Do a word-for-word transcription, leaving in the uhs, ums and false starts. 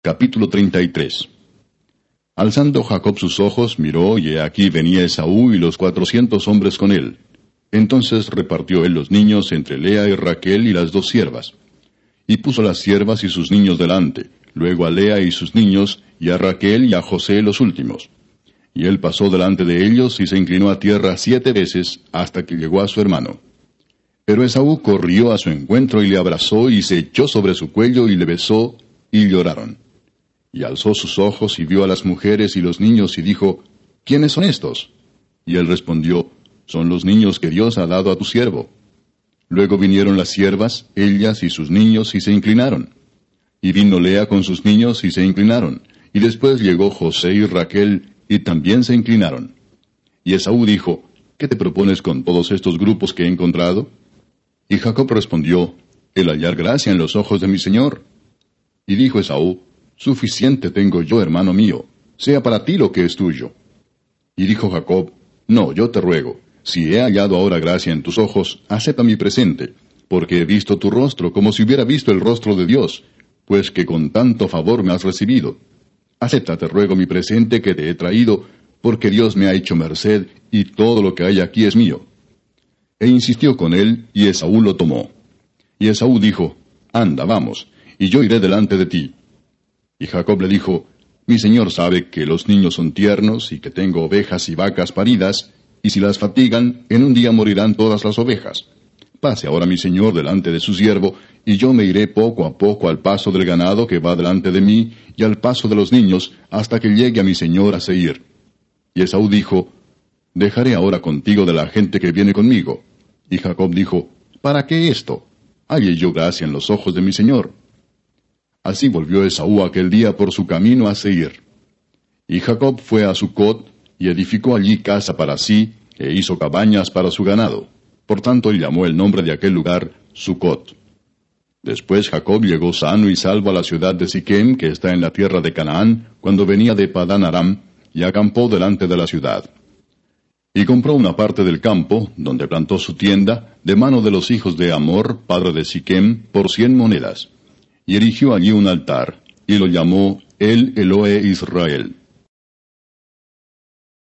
Capítulo treinta y tres. Alzando Jacob sus ojos, miró, y he aquí venía Esaú y los cuatrocientos hombres con él. Entonces repartió él los niños entre Lea y Raquel y las dos siervas. Y puso las siervas y sus niños delante, luego a Lea y sus niños, y a Raquel y a José los últimos. Y él pasó delante de ellos y se inclinó a tierra siete veces hasta que llegó a su hermano. Pero Esaú corrió a su encuentro y le abrazó y se echó sobre su cuello y le besó, y lloraron. Y alzó sus ojos y vio a las mujeres y los niños y dijo, ¿quiénes son estos? Y él respondió, son los niños que Dios ha dado a tu siervo. Luego vinieron las siervas, ellas y sus niños, y se inclinaron. Y vino Lea con sus niños, y se inclinaron. Y después llegó José y Raquel, y también se inclinaron. Y Esaú dijo, ¿qué te propones con todos estos grupos que he encontrado? Y Jacob respondió, el hallar gracia en los ojos de mi señor. Y dijo Esaú, suficiente tengo yo, hermano mío, sea para ti lo que es tuyo. Y dijo Jacob, no, yo te ruego, si he hallado ahora gracia en tus ojos, acepta mi presente, porque he visto tu rostro como si hubiera visto el rostro de Dios, pues que con tanto favor me has recibido. Acepta, te ruego, mi presente que te he traído, porque Dios me ha hecho merced, y todo lo que hay aquí es mío. E insistió con él, y Esaú lo tomó. Y Esaú dijo, anda, vamos, y yo iré delante de ti. Y Jacob le dijo, mi señor sabe que los niños son tiernos, y que tengo ovejas y vacas paridas, y si las fatigan, en un día morirán todas las ovejas. Pase ahora mi señor delante de su siervo, y yo me iré poco a poco al paso del ganado que va delante de mí, y al paso de los niños, hasta que llegue a mi señor a Seir. Y Esaú dijo, dejaré ahora contigo de la gente que viene conmigo. Y Jacob dijo, ¿para qué esto? Halle yo gracia en los ojos de mi señor. Así volvió Esaú aquel día por su camino a Seir. Y Jacob fue a Sucot, y edificó allí casa para sí, e hizo cabañas para su ganado. Por tanto, él llamó el nombre de aquel lugar Sucot. Después Jacob llegó sano y salvo a la ciudad de Siquem, que está en la tierra de Canaán, cuando venía de Padán Aram, y acampó delante de la ciudad. Y compró una parte del campo, donde plantó su tienda, de mano de los hijos de Hamor, padre de Siquem, por cien monedas. Y erigió allí un altar, y lo llamó El Elohe Israel.